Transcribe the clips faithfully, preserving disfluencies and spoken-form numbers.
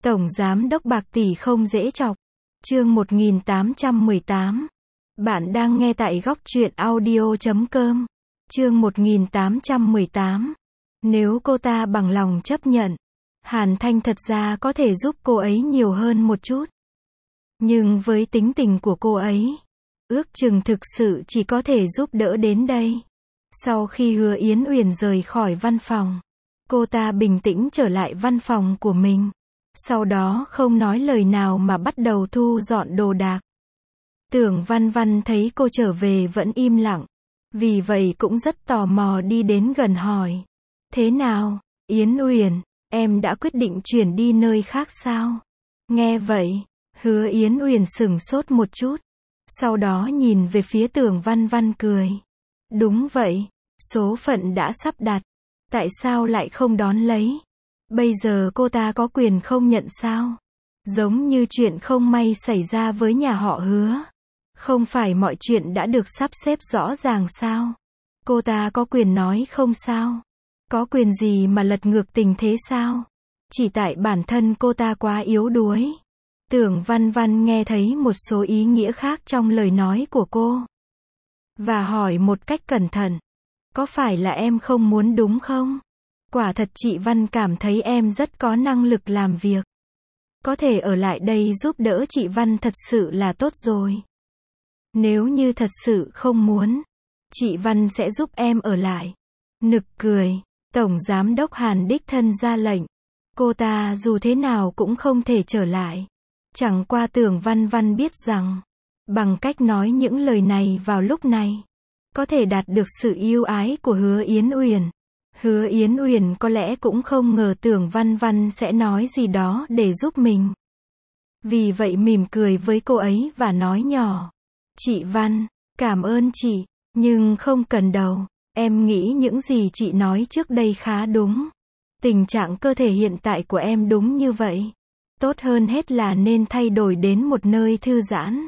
Tổng giám đốc bạc tỷ không dễ chọc. Chương một nghìn tám trăm mười tám. Bạn đang nghe tại góc truyện audio chấm com. Chương một nghìn tám trăm mười tám. Nếu cô ta bằng lòng chấp nhận, Hàn Thanh thật ra có thể giúp cô ấy nhiều hơn một chút. Nhưng với tính tình của cô ấy, ước chừng thực sự chỉ có thể giúp đỡ đến đây. Sau khi Hứa Yến Uyển rời khỏi văn phòng, cô ta bình tĩnh trở lại văn phòng của mình. Sau đó không nói lời nào mà bắt đầu thu dọn đồ đạc. Tưởng Văn Văn thấy cô trở về vẫn im lặng, vì vậy cũng rất tò mò đi đến gần hỏi. Thế nào, Yến Uyển, em đã quyết định chuyển đi nơi khác sao? Nghe vậy, Hứa Yến Uyển sửng sốt một chút. Sau đó nhìn về phía Tưởng Văn Văn cười. Đúng vậy, số phận đã sắp đặt. Tại sao lại không đón lấy? Bây giờ cô ta có quyền không nhận sao? Giống như chuyện không may xảy ra với nhà họ Hứa. Không phải mọi chuyện đã được sắp xếp rõ ràng sao? Cô ta có quyền nói không sao? Có quyền gì mà lật ngược tình thế sao? Chỉ tại bản thân cô ta quá yếu đuối. Tưởng Văn Văn nghe thấy một số ý nghĩa khác trong lời nói của cô. Và hỏi một cách cẩn thận. Có phải là em không muốn đúng không? Quả thật chị Văn cảm thấy em rất có năng lực làm việc. Có thể ở lại đây giúp đỡ chị Văn thật sự là tốt rồi. Nếu như thật sự không muốn, chị Văn sẽ giúp em ở lại. Nực cười, Tổng Giám đốc Hàn đích thân ra lệnh. Cô ta dù thế nào cũng không thể trở lại. Chẳng qua Tưởng Văn Văn biết rằng, bằng cách nói những lời này vào lúc này, có thể đạt được sự yêu ái của Hứa Yến Uyển. Hứa Yến Uyển có lẽ cũng không ngờ Tưởng Văn Văn sẽ nói gì đó để giúp mình. Vì vậy mỉm cười với cô ấy và nói nhỏ. Chị Văn, cảm ơn chị, nhưng không cần đâu. Em nghĩ những gì chị nói trước đây khá đúng. Tình trạng cơ thể hiện tại của em đúng như vậy. Tốt hơn hết là nên thay đổi đến một nơi thư giãn.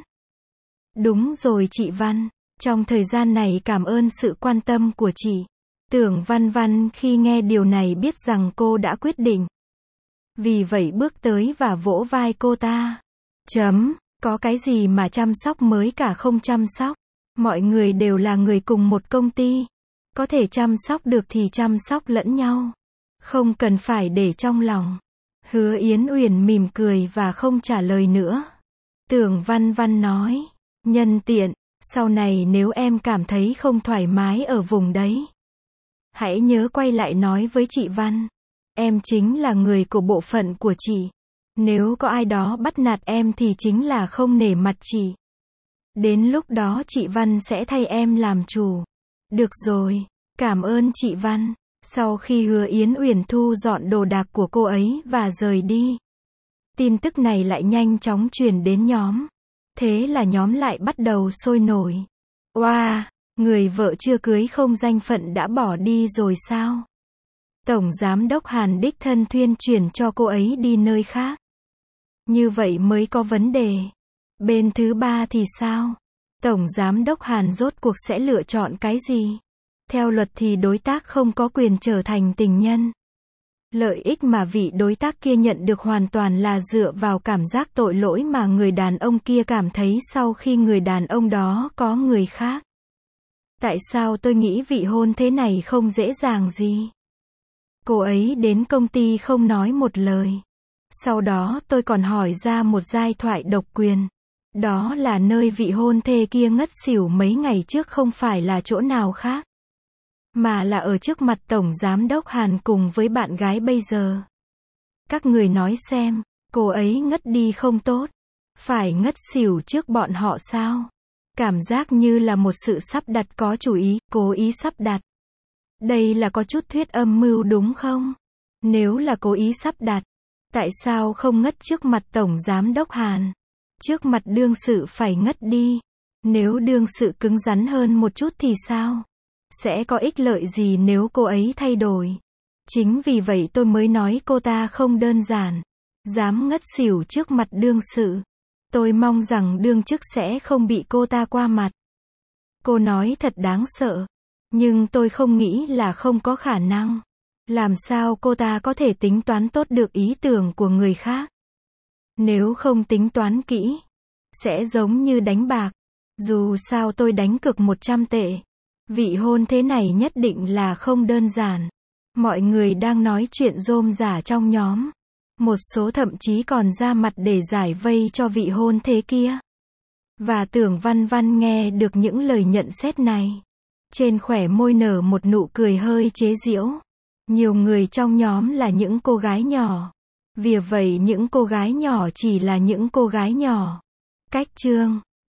Đúng rồi chị Văn, trong thời gian này cảm ơn sự quan tâm của chị. Tưởng Văn Văn khi nghe điều này biết rằng cô đã quyết định. Vì vậy bước tới và vỗ vai cô ta. Chấm, có cái gì mà chăm sóc mới cả không chăm sóc. Mọi người đều là người cùng một công ty. Có thể chăm sóc được thì chăm sóc lẫn nhau. Không cần phải để trong lòng. Hứa Yến Uyển mỉm cười và không trả lời nữa. Tưởng Văn Văn nói. Nhân tiện, sau này nếu em cảm thấy không thoải mái ở vùng đấy, hãy nhớ quay lại nói với chị Văn. Em chính là người của bộ phận của chị. Nếu có ai đó bắt nạt em thì chính là không nể mặt chị. Đến lúc đó chị Văn sẽ thay em làm chủ. Được rồi, cảm ơn chị Văn. Sau khi Hứa Yến Uyển thu dọn đồ đạc của cô ấy và rời đi, tin tức này lại nhanh chóng truyền đến nhóm. Thế là nhóm lại bắt đầu sôi nổi. Oa! Wow, người vợ chưa cưới không danh phận đã bỏ đi rồi sao? Tổng Giám đốc Hàn đích thân thuyên chuyển cho cô ấy đi nơi khác. Như vậy mới có vấn đề. Bên thứ ba thì sao? Tổng Giám đốc Hàn rốt cuộc sẽ lựa chọn cái gì? Theo luật thì đối tác không có quyền trở thành tình nhân. Lợi ích mà vị đối tác kia nhận được hoàn toàn là dựa vào cảm giác tội lỗi mà người đàn ông kia cảm thấy sau khi người đàn ông đó có người khác. Tại sao tôi nghĩ vị hôn thế này không dễ dàng gì? Cô ấy đến công ty không nói một lời. Sau đó tôi còn hỏi ra một giai thoại độc quyền. Đó là nơi vị hôn thê kia ngất xỉu mấy ngày trước không phải là chỗ nào khác, mà là ở trước mặt Tổng Giám đốc Hàn cùng với bạn gái bây giờ. Các người nói xem, cô ấy ngất đi không tốt, phải ngất xỉu trước bọn họ sao? Cảm giác như là một sự sắp đặt có chủ ý, cố ý sắp đặt. Đây là có chút thuyết âm mưu đúng không? Nếu là cố ý sắp đặt, tại sao không ngất trước mặt Tổng Giám đốc Hàn? Trước mặt đương sự phải ngất đi. Nếu đương sự cứng rắn hơn một chút thì sao? Sẽ có ích lợi gì nếu cô ấy thay đổi? Chính vì vậy tôi mới nói cô ta không đơn giản. Dám ngất xỉu trước mặt đương sự. Tôi mong rằng đương chức sẽ không bị cô ta qua mặt. Cô nói thật đáng sợ. Nhưng tôi không nghĩ là không có khả năng. Làm sao cô ta có thể tính toán tốt được ý tưởng của người khác? Nếu không tính toán kỹ, sẽ giống như đánh bạc. Dù sao tôi đánh cược một trăm tệ. Vị hôn thê này nhất định là không đơn giản. Mọi người đang nói chuyện rôm rả trong nhóm. Một số thậm chí còn ra mặt để giải vây cho vị hôn thê kia. Và Tưởng Văn Văn nghe được những lời nhận xét này. Trên khóe môi nở một nụ cười hơi chế giễu. Nhiều người trong nhóm là những cô gái nhỏ. Vì vậy những cô gái nhỏ chỉ là những cô gái nhỏ. Cách chương